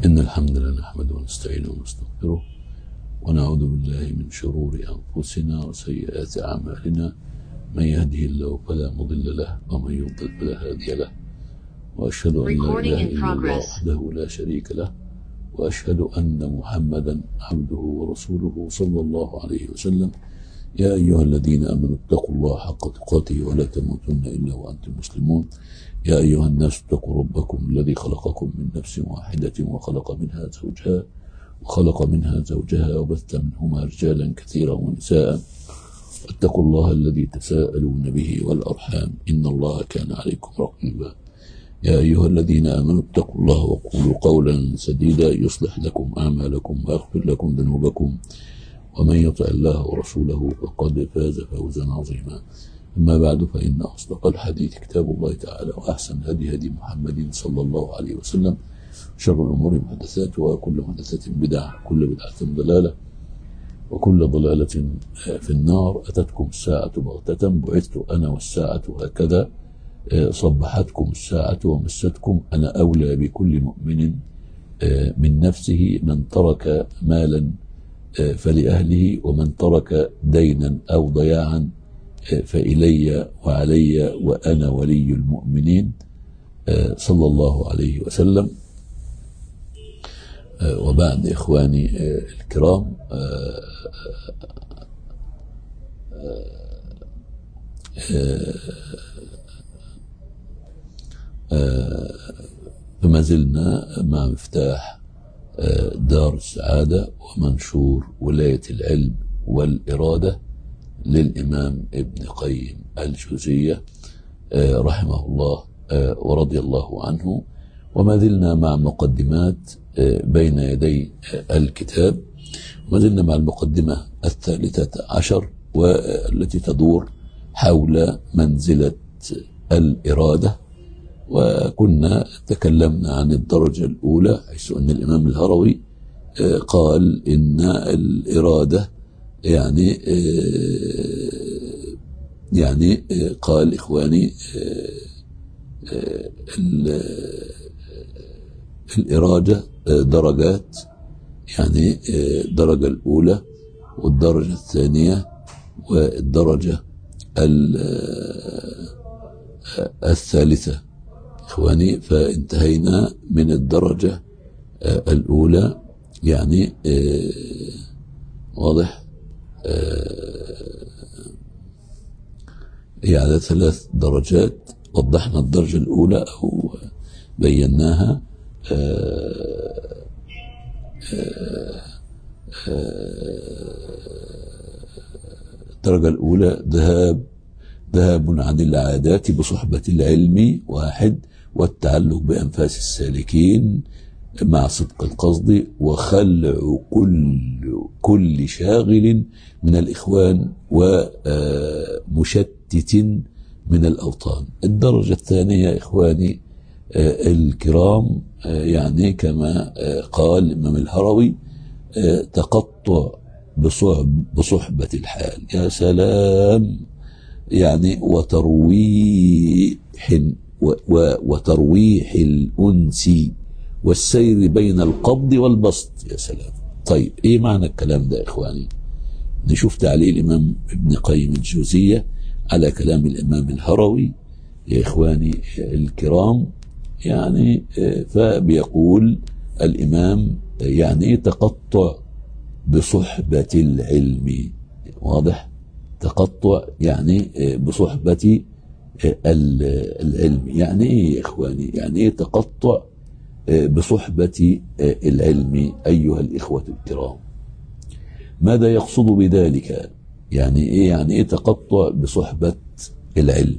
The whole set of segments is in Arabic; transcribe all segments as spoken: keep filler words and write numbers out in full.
إن الحمد لله نحمده ونستعينه ونستغفره ونعوذ بالله من شرور أنفسنا وسيئات أعمالنا، من يهده الله فلا مضل له ومن يضلل فلا هادي له، وأشهد أن لا إله إلا الله وحده لا شريك له، وأشهد أن محمدا عبده ورسوله صلى الله عليه وسلم. يا أيها الذين آمنوا اتقوا الله حق تقاته ولا تموتن إلا وأنتم مسلمون. يا أيها الناس اتقوا ربكم الذي خلقكم من نفس واحدة وخلق منها زوجها وخلق منها زوجها وبث منهما رجالا كثيرا ونساء، واتقوا الله الذي تساءلون به والأرحام إن الله كان عليكم رقيبا. يا أيها الذين آمنوا اتقوا الله وقولوا قولا سديدا يصلح لكم أعمالكم ويغفر لكم ذنوبكم، ومن يطع الله ورسوله فقد فاز فوزا عظيما. أما بعد، فإن أصدق الحديث كتاب الله تعالى، وأحسن هدي هدي محمد صلى الله عليه وسلم، شر الأمور محدثاتها وكل محدثة بدعة وكل بدعة ضلالة وكل ضلالة في النار. أتتكم الساعة بغتة، بعثت أنا والساعة هكذا، صبحتكم الساعة ومستكم، أنا أولى بكل مؤمن من نفسه، من ترك مالا فلأهله، ومن ترك دينا أو ضياعا فإلي وعلي وأنا ولي المؤمنين صلى الله عليه وسلم. وبعد، إخواني الكرام، فما زلنا مع مفتاح دار السعادة ومنشور ولاية العلم والإرادة للإمام ابن قيم الجوزية رحمه الله ورضي الله عنه. وما زلنا مع مقدمات بين يدي الكتاب، وما زلنا مع المقدمة الثالثة عشر، والتي تدور حول منزلة الإرادة. وكنا تكلمنا عن الدرجة الأولى، حيث أن الإمام الهروي قال إن الإرادة يعني يعني قال إخواني الإرادة درجات، يعني الدرجة الأولى والدرجة الثانية والدرجة الثالثة إخواني. فانتهينا من الدرجة الأولى، يعني واضح، هي على ثلاث درجات. وضحنا الدرجة الأولى أو بيناها، الدرجة الأولى ذهاب ذهاب عن العادات بصحبة العلم واحد، والتعلق بأنفاس السالكين مع صدق القصد، وخلع كل كل شاغل من الإخوان ومشتت من الأوطان. الدرجة الثانية إخواني الكرام، يعني كما قال الإمام الهروي، تقطع بصحبة الحال. يا سلام، يعني وترويح وترويح الأنس والسير بين القبض والبسط. يا سلام. طيب، ايه معنى الكلام ده إخواني؟ نشوف تعليق الإمام ابن قيم الجوزية على كلام الإمام الهروي يا إخواني الكرام. يعني فبيقول الإمام يعني تقطع بصحبة العلم، واضح، تقطع يعني بصحبة العلم. يعني ايه يا إخواني؟ يعني ايه تقطع بصحبة العلم أيها الإخوة الكرام؟ ماذا يقصد بذلك؟ يعني ايه يعني ايه تقطع بصحبة العلم؟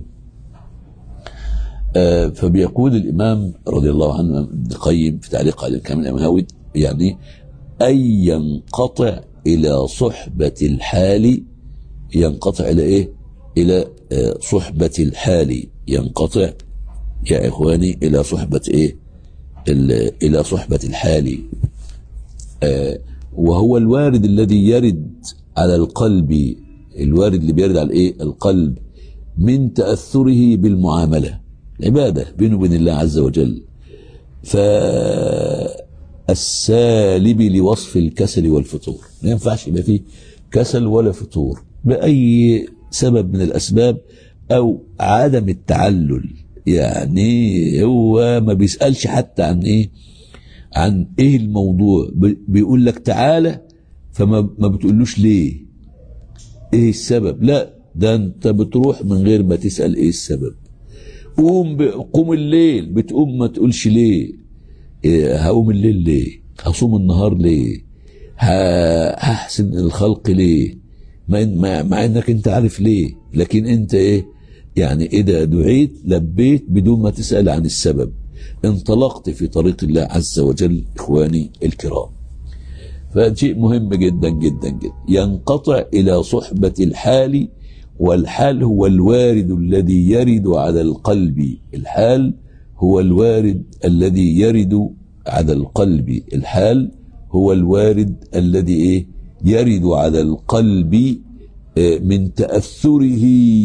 آه فبيقول الإمام رضي الله عنه ابن قيم في تعليق على الكلام الأمهاوي، يعني أن ينقطع إلى صحبة الحال. ينقطع إلى إيه؟ إلى آه صحبة الحال. ينقطع يا إخواني إلى صحبة إيه؟ إلى صحبة الحال. آه وهو الوارد الذي يرد على القلب، الوارد اللي بيرد على إيه؟ القلب، من تأثره بالمعاملة، العبادة بينه وبين الله عز وجل. ف السالب لوصف الكسل والفتور. ما ينفعش يبقى فيه كسل ولا فتور بأي سبب من الأسباب، أو عدم التعلل. يعني هو ما بيسألش حتى عن إيه عن إيه الموضوع، بيقول لك تعالى فما ما بتقولوش ليه إيه السبب، لا ده أنت بتروح من غير ما تسأل إيه السبب. قوم قوم الليل، بتقوم ما تقولش ليه. إيه هقوم الليل ليه، هصوم النهار ليه، هحسن الخلق ليه، مع, مع انك انت عارف ليه، لكن انت ايه يعني اذا دعيت لبيت بدون ما تسأل عن السبب، انطلقت في طريق الله عز وجل. اخواني الكرام، فشيء مهم جدا جدا جدا. ينقطع الى صحبة الحال، والحال هو الوارد الذي يرد على القلب. الحال هو الوارد الذي يرد على القلب. الحال هو الوارد الذي ايه يرد على القلب من تأثره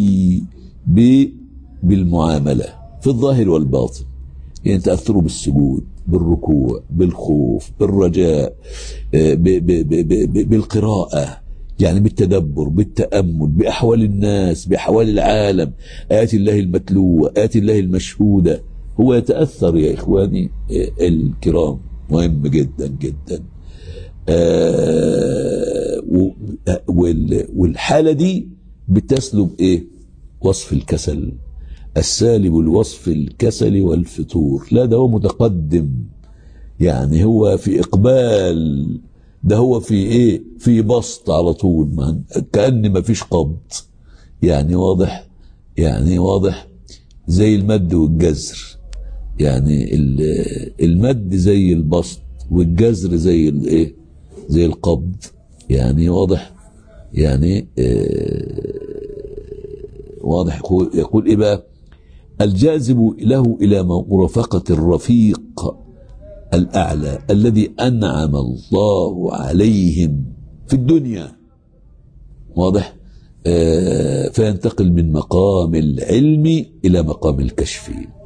بالمعاملة في الظاهر والباطن. يعني تأثره بالسجود، بالركوع، بالخوف، بالرجاء، بالقراءة، يعني بالتدبر، بالتأمل، بأحوال الناس، بأحوال العالم، آيات الله المتلوة، آيات الله المشهودة. هو يتأثر يا إخواني الكرام، مهم جدا جدا. آه والحالة دي بتسلب إيه؟ وصف الكسل، السالب الوصف الكسل والفتور. لا ده هو متقدم، يعني هو في إقبال، ده هو في إيه؟ في بسط على طول، كأن ما فيش قبض. يعني واضح، يعني واضح زي المد والجزر. يعني المد زي البسط والجزر زي الايه زي القبض. يعني واضح، يعني آه واضح. يقول, يقول ايه بقى؟ الجاذب له الى مرافقة الرفيق الاعلى الذي انعم الله عليهم في الدنيا. واضح. آه فينتقل من مقام العلم الى مقام الكشف،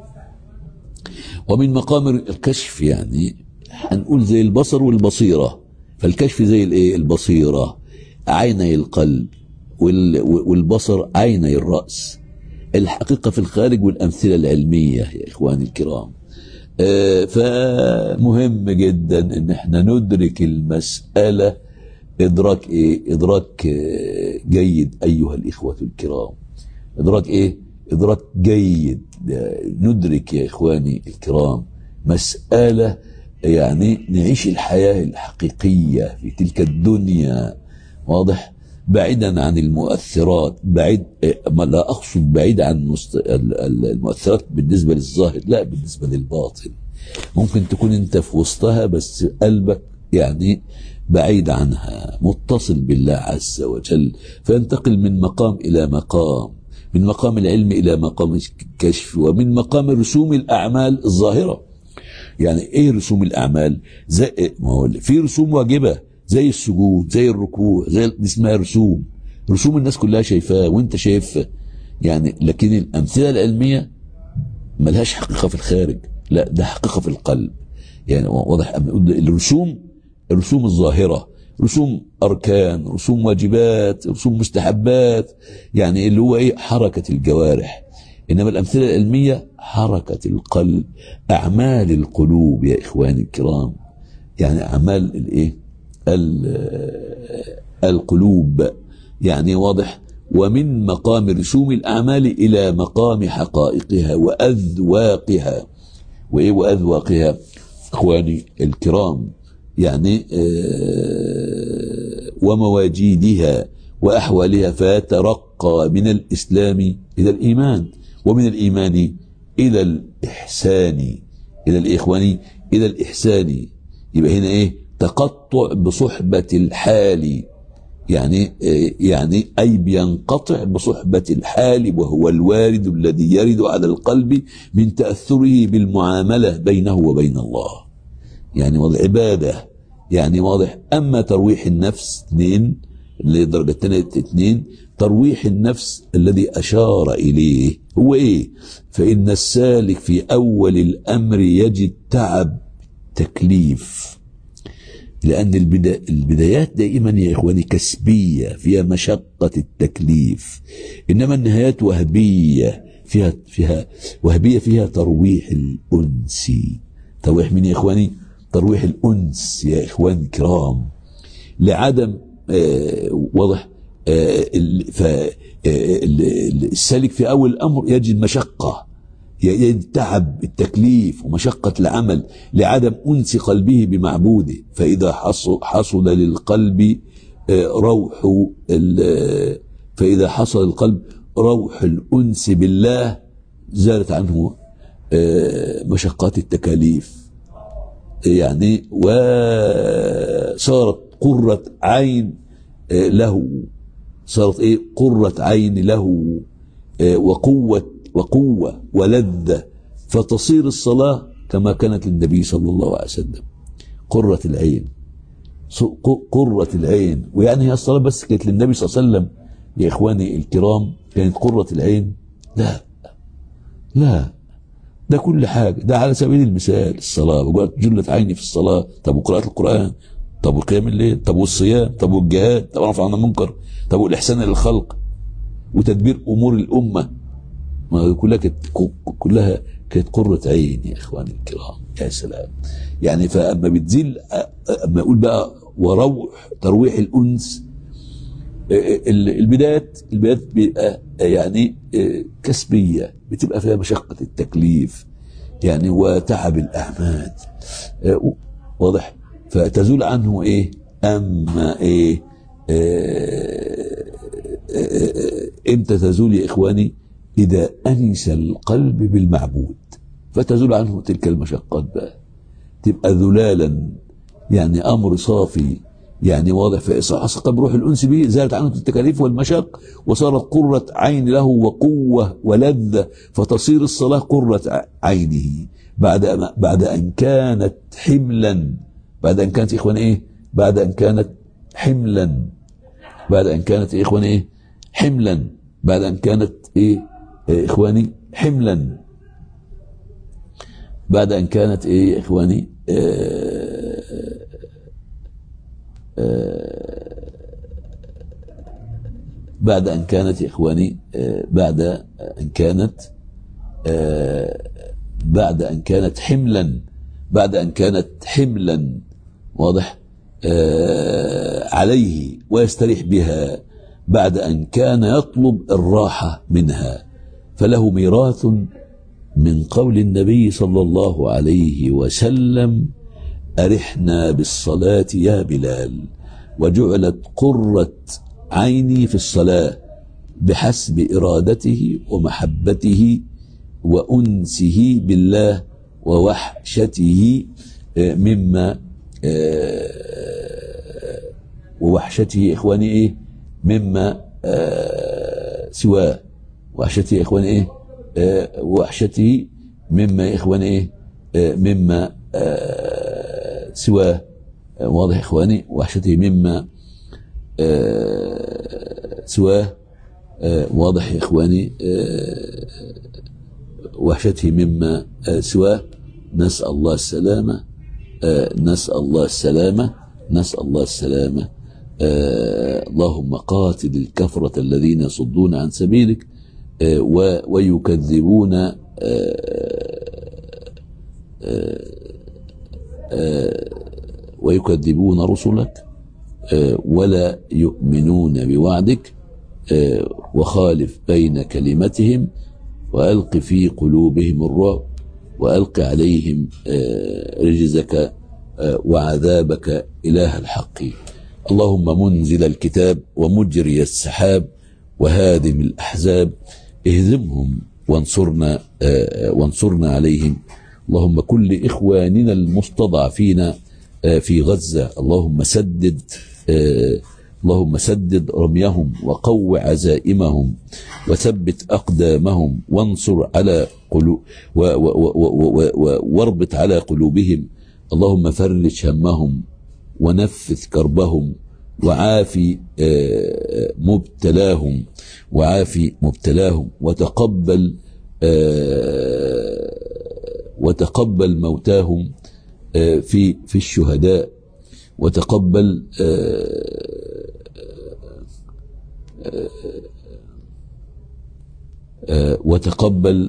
ومن مقام الكشف يعني هنقول زي البصر والبصيرة. فالكشف زي الايه؟ البصيرة، عيني القلب، والبصر عيني الرأس. الحقيقة في الخارج والأمثلة العلمية يا إخواني الكرام. آه فمهم جدا ان احنا ندرك المسألة ادراك ايه؟ ادراك آه جيد ايها الإخوة الكرام. ادراك ايه؟ ادراك جيد. ندرك يا إخواني الكرام مسألة، يعني نعيش الحياة الحقيقية في تلك الدنيا. واضح. بعيدا عن المؤثرات، بعيد، لا أقصد بعيد عن المؤثرات بالنسبة للظاهر، لا، بالنسبة للباطن. ممكن تكون انت في وسطها بس قلبك يعني بعيد عنها، متصل بالله عز وجل. فينتقل من مقام إلى مقام، من مقام العلم إلى مقام الكشف، ومن مقام رسوم الأعمال الظاهرة. يعني إيه رسوم الأعمال؟ زي في رسوم واجبة زي السجود، زي الركوع، زي دي اسمها رسوم. رسوم الناس كلها شايفاها وانت شايفها يعني، لكن الأمثلة العلمية ملهاش حقيقة في الخارج، لا ده حقيقة في القلب. يعني واضح. الرسوم، الرسوم الظاهرة، رسوم أركان، رسوم واجبات، رسوم مستحبات، يعني اللي هو إيه؟ حركة الجوارح. إنما الأمثلة العلمية حركة القلب، أعمال القلوب يا إخواني الكرام. يعني أعمال الإيه؟ القلوب. يعني واضح. ومن مقام رسوم الأعمال إلى مقام حقائقها وأذواقها. وإيه وأذواقها إخواني الكرام؟ يعني آه ومواجيدها وأحوالها. فترقى من الإسلام إلى الإيمان، ومن الإيمان إلى الإحسان، إلى الإخوان إلى الإحسان. يبقى هنا إيه؟ تقطع بصحبة الحال. يعني آه يعني أي بينقطع بصحبة الحال، وهو الوارد الذي يرد على القلب من تأثره بالمعاملة بينه وبين الله، يعني والعبادة. يعني واضح. أما ترويح النفس اثنين، لدرجة الثانية اثنين، ترويح النفس الذي أشار إليه هو إيه؟ فإن السالك في أول الأمر يجد تعب تكليف، لأن البدايات دائما يا إخواني كسبية فيها مشقة التكليف، إنما النهايات وهبية فيها فيها وهبية فيها ترويح الأنس. ترويح من يا إخواني؟ ترويح الأنس يا إخواني الكرام، لعدم آه واضح آه فالسالك في أول الأمر يجد مشقة، يجد تعب التكليف ومشقة العمل لعدم أنس قلبه بمعبوده. فإذا حصل للقلب روح فإذا حصل القلب روح الأنس بالله زالت عنه مشقات التكاليف يعني، وصارت قرة عين له، صارت ايه؟ قرة عين له وقوة وقوة ولذة، فتصير الصلاة كما كانت للنبي صلى الله عليه وسلم قرة العين، قرة العين. ويعني هي الصلاة بس كانت للنبي صلى الله عليه وسلم يا إخواني الكرام كانت قرة العين؟ لا لا، ده كل حاجة. ده على سبيل المثال الصلاة، وقالت جلت عيني في الصلاة، طب وقراءة القرآن، طب وقيام الليل، طب والصيام، طب والجهاد، طب رفع عن المنكر، طب والإحسان للخلق، وتدبير أمور الأمة، ما كلها كانت كلها كانت قرة عين يا إخواني الكرام. يا سلام. يعني فأما بتزيل، أما يقول بقى وروح ترويح الأنس، البدايات البدايات بيبقى يعني كسبية، بتبقى فيها مشقة التكليف يعني وتعب الأعمال، واضح؟ فتزول عنه إيه؟ أما إيه؟ إمتى تزول يا إخواني؟ إذا أنس القلب بالمعبود، فتزول عنه تلك المشقات بقى، تبقى ذلالا يعني أمر صافي يعني، واضح؟ فإصحاص قلب روح الأنس به زالت عنه التكاليف والمشق، وصارت قرة عين له وقوة ولذة، فتصير الصلاة قرة عينه بعد بعد أن كانت حملا، بعد أن كانت إخوان إيه؟ بعد أن كانت حملا، بعد أن كانت إيه إخواني إيه؟ حملا، بعد أن كانت إيه إخواني؟ حملا، بعد أن كانت إيه إخواني؟ آه آه بعد أن كانت يا إخواني آه بعد أن كانت آه بعد أن كانت حملا، بعد أن كانت حملا، واضح؟ آه عليه ويستريح بها، بعد أن كان يطلب الراحة منها. فله ميراث من قول النبي صلى الله عليه وسلم: أرحنا بالصلاة يا بلال، وجعلت قرة عيني في الصلاة بحسب إرادته ومحبته وأنسه بالله ووحشته مما ووحشته إخواني إيه مما سواه، وحشته إخواني إيه وحشته مما إخواني إيه مما سواه، واضح إخواني؟ وحشته مما سواه، واضح يا إخواني؟ وحشته مما سواه. نسأل الله السلامة، نسأل الله السلامة، نسأل الله السلامة. اللهم قاتل الكفرة الذين يصدون عن سبيلك ويكذبون ويكذبون رسلك ولا يؤمنون بوعدك، وخالف بين كلمتهم وألق في قلوبهم الرعب وألق عليهم رجزك وعذابك إله الحق. اللهم منزل الكتاب ومجري السحاب وهادم الأحزاب، اهزمهم وانصرنا وانصرنا عليهم. اللهم كل إخواننا المستضعفين في غزة، اللهم سدد اللهم سدد رميهم وقو عزائمهم وثبت أقدامهم وانصر على قلوب واربط على قلوبهم. اللهم فرج همهم ونفث كربهم وعافي مبتلاهم وعافي مبتلاهم وتقبل وتقبل موتاهم في في الشهداء، وتقبل وتقبل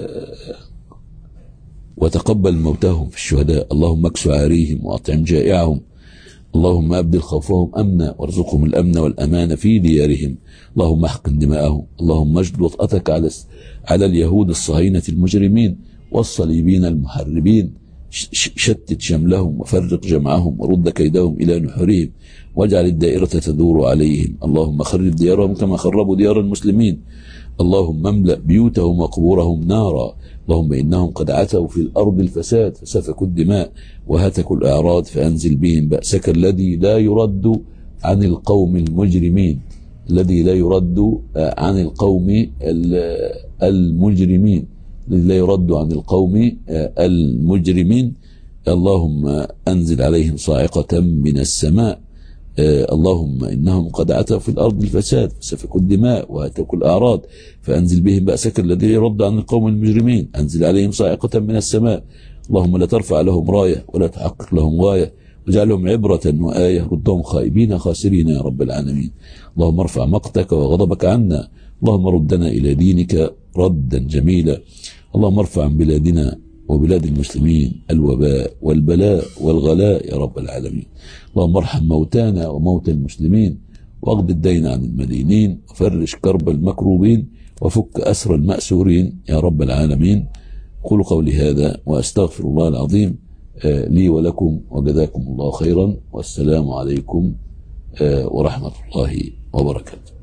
وتقبل موتاهم في الشهداء. اللهم اكس عاريهم وأطعم جائعهم. اللهم أبدل خوفهم أمنا وارزقهم الأمن والأمان في ديارهم. اللهم احقن دماءهم. اللهم اجد وطأتك على على اليهود الصهاينة المجرمين والصليبين المحربين. شتت شملهم وفرق جمعهم ورد كيدهم إلى نحورهم واجعل الدائرة تدور عليهم. اللهم خرب ديارهم كما خربوا ديار المسلمين. اللهم املأ بيوتهم وقبورهم نارا. اللهم إنهم قد عتوا في الأرض الفساد فسفكوا الدماء وهتكوا الأعراض فأنزل بهم بأسك الذي لا يرد عن القوم المجرمين الذي لا يرد عن القوم المجرمين الذي لا يرد عن القوم المجرمين. اللهم أنزل عليهم صاعقة من السماء. اللهم إنهم قد عتوا في الأرض الفساد فسفكوا الدماء وهتكوا الأعراض فأنزل بهم بأسك الذي يرد عن القوم المجرمين. أنزل عليهم صاعقة من السماء. اللهم لا ترفع لهم راية ولا تحقق لهم غاية واجعلهم عبرة وآية ردهم خائبين خاسرين يا رب العالمين. اللهم ارفع مقتك وغضبك عنا. اللهم ردنا إلى دينك ردا جميلا. اللهم ارفع عن بلادنا وبلاد المسلمين الوباء والبلاء والغلاء يا رب العالمين. اللهم ارحم موتانا وموتى المسلمين واقض الدين عن المدينين وفرج كرب المكروبين وفك أسر المأسورين يا رب العالمين. قولوا قولي هذا وأستغفر الله العظيم لي ولكم وجزاكم الله خيرا والسلام عليكم ورحمة الله وبركاته.